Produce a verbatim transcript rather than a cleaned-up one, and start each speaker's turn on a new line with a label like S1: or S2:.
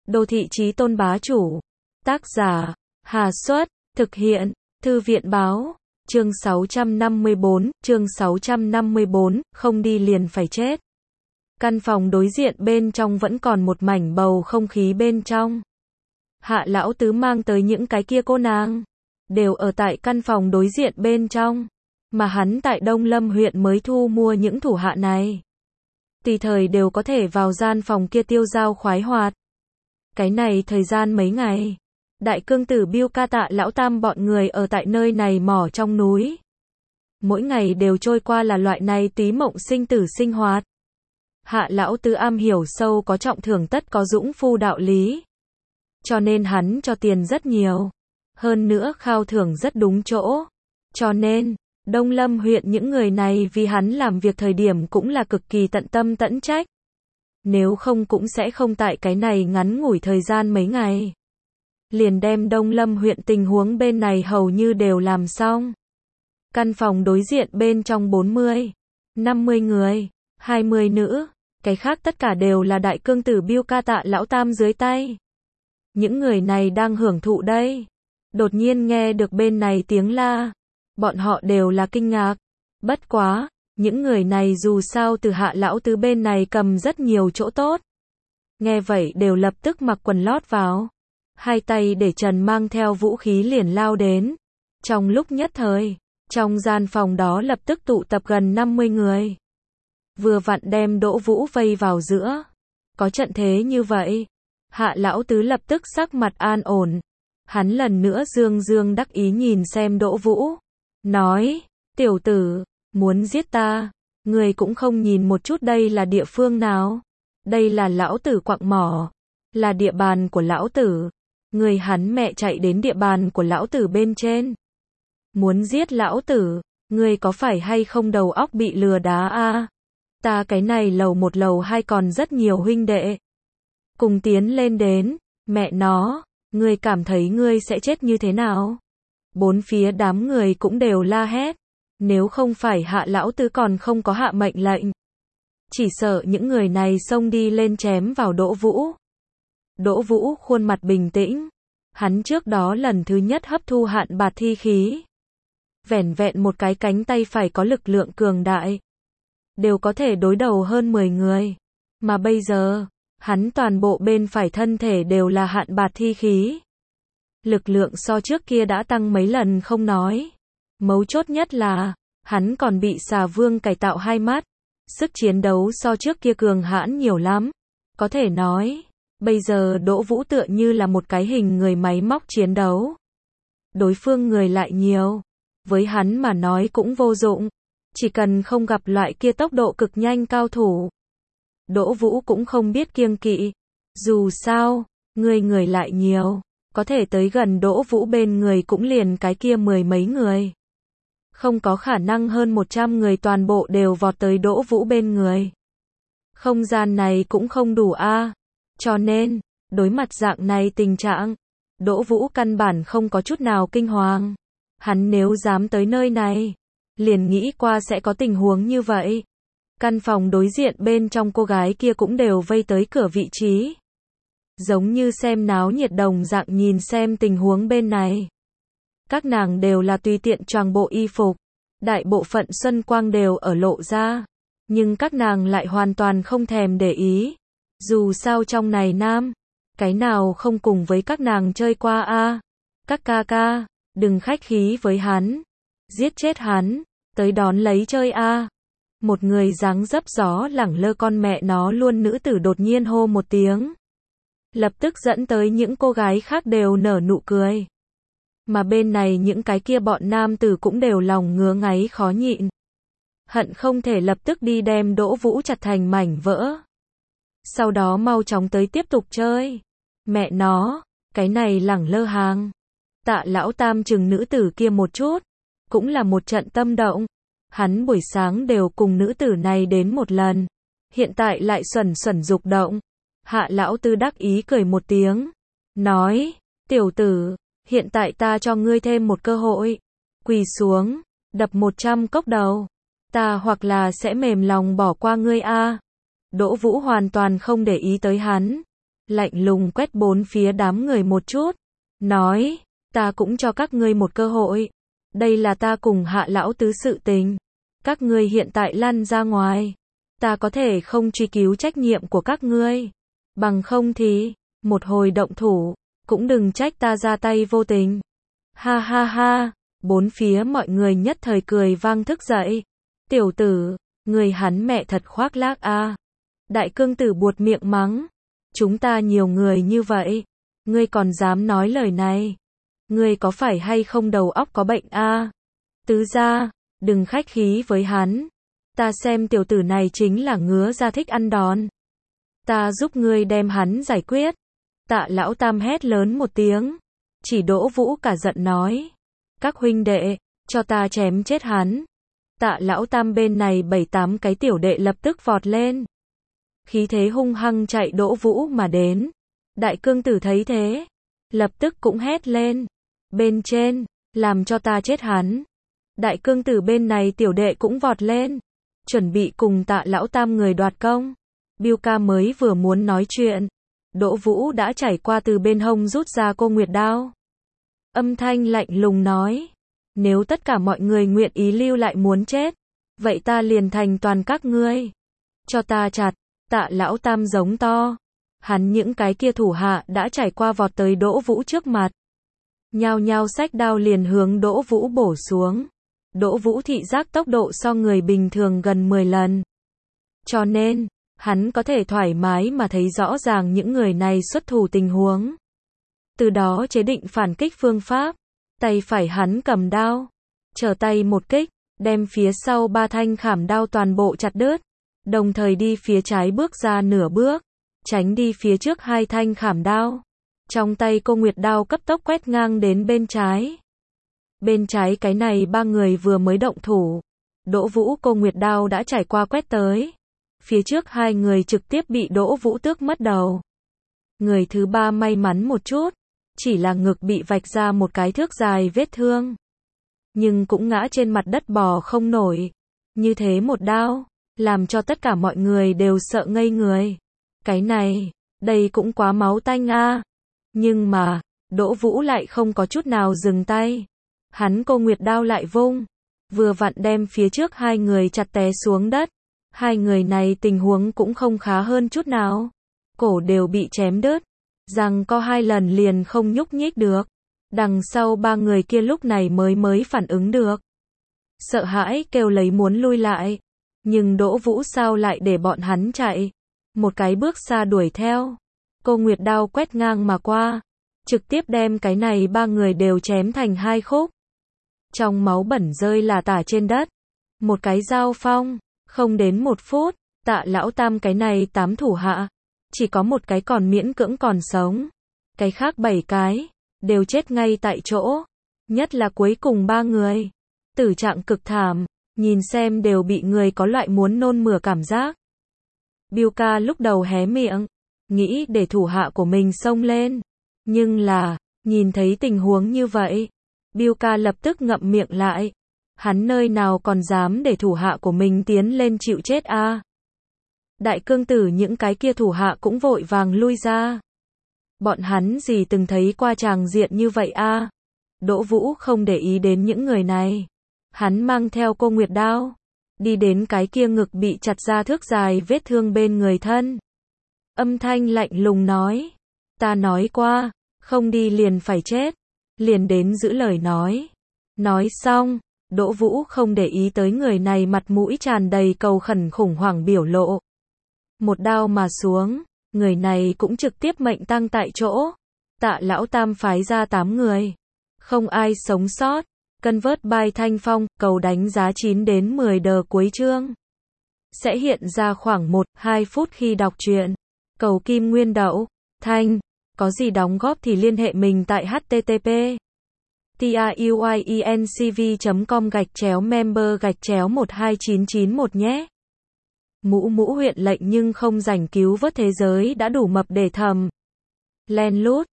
S1: Đô thị chí tôn bá chủ. Tác giả, Hà Xuất, thực hiện, Thư viện báo, chương sáu trăm năm mươi bốn, chương sáu trăm năm mươi bốn, không đi liền phải chết. Căn phòng đối diện bên trong vẫn còn một mảnh bầu không khí bên trong. Hạ lão tứ mang tới những cái kia cô nàng, đều ở tại căn phòng đối diện bên trong, mà hắn tại Đông Lâm huyện mới thu mua những thủ hạ này. Tùy thời đều có thể vào gian phòng kia tiêu dao khoái hoạt. Cái này thời gian mấy ngày, Đại Cương Tử Biêu Ca Tạ lão tam bọn người ở tại nơi này mỏ trong núi. Mỗi ngày đều trôi qua là loại này túy mộng sinh tử sinh hoạt. Hạ lão tứ am hiểu sâu có trọng thưởng tất có dũng phu đạo lý. Cho nên hắn cho tiền rất nhiều. Hơn nữa khao thưởng rất đúng chỗ. Cho nên, Đông Lâm huyện những người này vì hắn làm việc thời điểm cũng là cực kỳ tận tâm tận trách. Nếu không cũng sẽ không tại cái này ngắn ngủi thời gian mấy ngày. Liền đem Đông Lâm huyện tình huống bên này hầu như đều làm xong. Căn phòng đối diện bên trong bốn mươi, năm mươi người, hai mươi nữ, cái khác tất cả đều là Đại Cương Tử Biêu Ca Tạ lão tam dưới tay. Những người này đang hưởng thụ đây. Đột nhiên nghe được bên này tiếng la. Bọn họ đều là kinh ngạc. Bất quá, những người này dù sao từ Hạ lão tứ bên này cầm rất nhiều chỗ tốt. Nghe vậy đều lập tức mặc quần lót vào. Hai tay để trần mang theo vũ khí liền lao đến. Trong lúc nhất thời, trong gian phòng đó lập tức tụ tập gần năm mươi người. Vừa vặn đem Đỗ Vũ vây vào giữa. Có trận thế như vậy, Hạ lão tứ lập tức sắc mặt an ổn. Hắn lần nữa dương dương đắc ý nhìn xem Đỗ Vũ. Nói, tiểu tử, muốn giết ta, người cũng không nhìn một chút đây là địa phương nào. Đây là lão tử quặng mỏ, là địa bàn của lão tử. Người hắn mẹ chạy đến địa bàn của lão tử bên trên. Muốn giết lão tử, người có phải hay không đầu óc bị lừa đá a? À? Ta cái này lầu một lầu hai còn rất nhiều huynh đệ. Cùng tiến lên đến, mẹ nó, ngươi cảm thấy ngươi sẽ chết như thế nào? Bốn phía đám người cũng đều la hét. Nếu không phải Hạ lão tứ còn không có hạ mệnh lệnh, chỉ sợ những người này xông đi lên chém vào Đỗ Vũ. Đỗ Vũ khuôn mặt bình tĩnh. Hắn trước đó lần thứ nhất hấp thu hạn bạt thi khí. Vẻn vẹn một cái cánh tay phải có lực lượng cường đại. Đều có thể đối đầu hơn mười người. Mà bây giờ, hắn toàn bộ bên phải thân thể đều là hạn bạt thi khí. Lực lượng so trước kia đã tăng mấy lần không nói. Mấu chốt nhất là, hắn còn bị xà vương cải tạo hai mắt. Sức chiến đấu so trước kia cường hãn nhiều lắm. Có thể nói, bây giờ Đỗ Vũ tựa như là một cái hình người máy móc chiến đấu. Đối phương người lại nhiều. Với hắn mà nói cũng vô dụng. Chỉ cần không gặp loại kia tốc độ cực nhanh cao thủ. Đỗ Vũ cũng không biết kiêng kỵ. Dù sao, người người lại nhiều. Có thể tới gần Đỗ Vũ bên người cũng liền cái kia mười mấy người. Không có khả năng hơn một trăm người toàn bộ đều vọt tới Đỗ Vũ bên người. Không gian này cũng không đủ a. À. Cho nên, đối mặt dạng này tình trạng, Đỗ Vũ căn bản không có chút nào kinh hoàng. Hắn nếu dám tới nơi này, liền nghĩ qua sẽ có tình huống như vậy. Căn phòng đối diện bên trong cô gái kia cũng đều vây tới cửa vị trí. Giống như xem náo nhiệt đồng dạng nhìn xem tình huống bên này. Các nàng đều là tùy tiện choàng bộ y phục. Đại bộ phận xuân quang đều ở lộ ra. Nhưng các nàng lại hoàn toàn không thèm để ý. Dù sao trong này nam, cái nào không cùng với các nàng chơi qua a? À? Các ca ca, đừng khách khí với hắn. Giết chết hắn, tới đón lấy chơi a. À? Một người dáng dấp gió lẳng lơ con mẹ nó luôn nữ tử đột nhiên hô một tiếng. Lập tức dẫn tới những cô gái khác đều nở nụ cười. Mà bên này những cái kia bọn nam tử cũng đều lòng ngứa ngáy khó nhịn. Hận không thể lập tức đi đem Đỗ Vũ chặt thành mảnh vỡ. Sau đó mau chóng tới tiếp tục chơi. Mẹ nó, cái này lẳng lơ hàng. Tạ lão tam chừng nữ tử kia một chút. Cũng là một trận tâm động. Hắn buổi sáng đều cùng nữ tử này đến một lần. Hiện tại lại xuẩn xuẩn dục động. Hạ lão tư đắc ý cười một tiếng. Nói, tiểu tử, hiện tại ta cho ngươi thêm một cơ hội. Quỳ xuống, đập một trăm cốc đầu. Ta hoặc là sẽ mềm lòng bỏ qua ngươi a. Đỗ Vũ hoàn toàn không để ý tới hắn. lạnh lùng quét bốn phía đám người một chút, nói, ta cũng cho các ngươi một cơ hội. Đây là ta cùng Hạ lão tứ sự tình. Các ngươi hiện tại lăn ra ngoài. Ta có thể không truy cứu trách nhiệm của các ngươi. Bằng không thì, một hồi động thủ, cũng đừng trách ta ra tay vô tình. Ha ha ha, bốn phía mọi người nhất thời cười vang thức dậy. Tiểu tử, người hắn mẹ thật khoác lác a. Đại cương tử buột miệng mắng. Chúng ta nhiều người như vậy, ngươi còn dám nói lời này. Ngươi có phải hay không đầu óc có bệnh a? Tứ gia, đừng khách khí với hắn. Ta xem tiểu tử này chính là ngứa ra thích ăn đòn. Ta giúp ngươi đem hắn giải quyết. Tạ lão tam hét lớn một tiếng. Chỉ Đỗ Vũ cả giận nói. Các huynh đệ, cho ta chém chết hắn. Tạ lão tam bên này bảy tám cái tiểu đệ lập tức vọt lên. Khí thế hung hăng chạy Đỗ Vũ mà đến. Đại cương tử thấy thế, lập tức cũng hét lên. Bên trên, làm cho ta chết hắn. Đại cương tử bên này tiểu đệ cũng vọt lên. Chuẩn bị cùng Tạ lão tam người đoạt công. Biêu ca mới vừa muốn nói chuyện. Đỗ Vũ đã chảy qua từ bên hông rút ra cô nguyệt đao. Âm thanh lạnh lùng nói. Nếu tất cả mọi người nguyện ý lưu lại muốn chết, vậy ta liền thành toàn các ngươi. Cho ta chặt. Tạ lão tam giống to. Hắn những cái kia thủ hạ đã trải qua vọt tới Đỗ Vũ trước mặt. Nhao nhao xách đao liền hướng Đỗ Vũ bổ xuống. Đỗ Vũ thị giác tốc độ so người bình thường gần mười lần. Cho nên, hắn có thể thoải mái mà thấy rõ ràng những người này xuất thủ tình huống. Từ đó chế định phản kích phương pháp. Tay phải hắn cầm đao. Trở tay một kích, đem phía sau ba thanh khảm đao toàn bộ chặt đứt. Đồng thời đi phía trái bước ra nửa bước. Tránh đi phía trước hai thanh khảm đao. Trong tay cô nguyệt đao cấp tốc quét ngang đến bên trái. Bên trái cái này ba người vừa mới động thủ. Đỗ Vũ cô nguyệt đao đã trải qua quét tới. Phía trước hai người trực tiếp bị Đỗ Vũ tước mất đầu. Người thứ ba may mắn một chút. Chỉ là ngực bị vạch ra một cái thước dài vết thương. Nhưng cũng ngã trên mặt đất bò không nổi. Như thế một đao, làm cho tất cả mọi người đều sợ ngây người. Cái này, đây cũng quá máu tanh a. Nhưng mà, Đỗ Vũ lại không có chút nào dừng tay. Hắn cô nguyệt đao lại vung. Vừa vặn đem phía trước hai người chặt té xuống đất. Hai người này tình huống cũng không khá hơn chút nào. Cổ đều bị chém đứt. Rằng có hai lần liền không nhúc nhích được. Đằng sau ba người kia lúc này mới mới phản ứng được. Sợ hãi kêu lấy muốn lui lại. Nhưng Đỗ Vũ sao lại để bọn hắn chạy. Một cái bước xa đuổi theo. Cô nguyệt đao quét ngang mà qua. Trực tiếp đem cái này ba người đều chém thành hai khúc. Trong máu bẩn rơi là tả trên đất. Một cái giao phong. Không đến một phút. Tạ lão tam cái này tám thủ hạ. Chỉ có một cái còn miễn cưỡng còn sống. Cái khác bảy cái. Đều chết ngay tại chỗ. Nhất là cuối cùng ba người. Tử trạng cực thảm. Nhìn xem đều bị người có loại muốn nôn mửa cảm giác. Biêu ca lúc đầu hé miệng. Nghĩ để thủ hạ của mình xông lên. Nhưng là, nhìn thấy tình huống như vậy. Biêu ca lập tức ngậm miệng lại. Hắn nơi nào còn dám để thủ hạ của mình tiến lên chịu chết a? À? Đại cương tử những cái kia thủ hạ cũng vội vàng lui ra. Bọn hắn gì từng thấy qua tràng diện như vậy a? À? Đỗ Vũ không để ý đến những người này. Hắn mang theo cô nguyệt đao. Đi đến cái kia ngực bị chặt ra thước dài vết thương bên người thân. Âm thanh lạnh lùng nói. Ta nói qua, không đi liền phải chết. Liền đến giữ lời nói. Nói xong, Đỗ Vũ không để ý tới người này mặt mũi tràn đầy cầu khẩn khủng hoảng biểu lộ. Một đao mà xuống, người này cũng trực tiếp mệnh tang tại chỗ. Tạ lão tam phái ra tám người. Không ai sống sót. Cân vớt bài thanh phong, cầu đánh giá chín đến mười đờ cuối chương. Sẽ hiện ra khoảng một đến hai phút khi đọc truyện. Cầu kim nguyên đậu, thanh. Có gì đóng góp thì liên hệ mình tại http truyencv chấm com gạch chéo member gạch chéo một hai chín chín một nhé. Mũ mũ huyện lệnh nhưng không rảnh cứu vớt thế giới đã đủ mập để thầm. Len lút.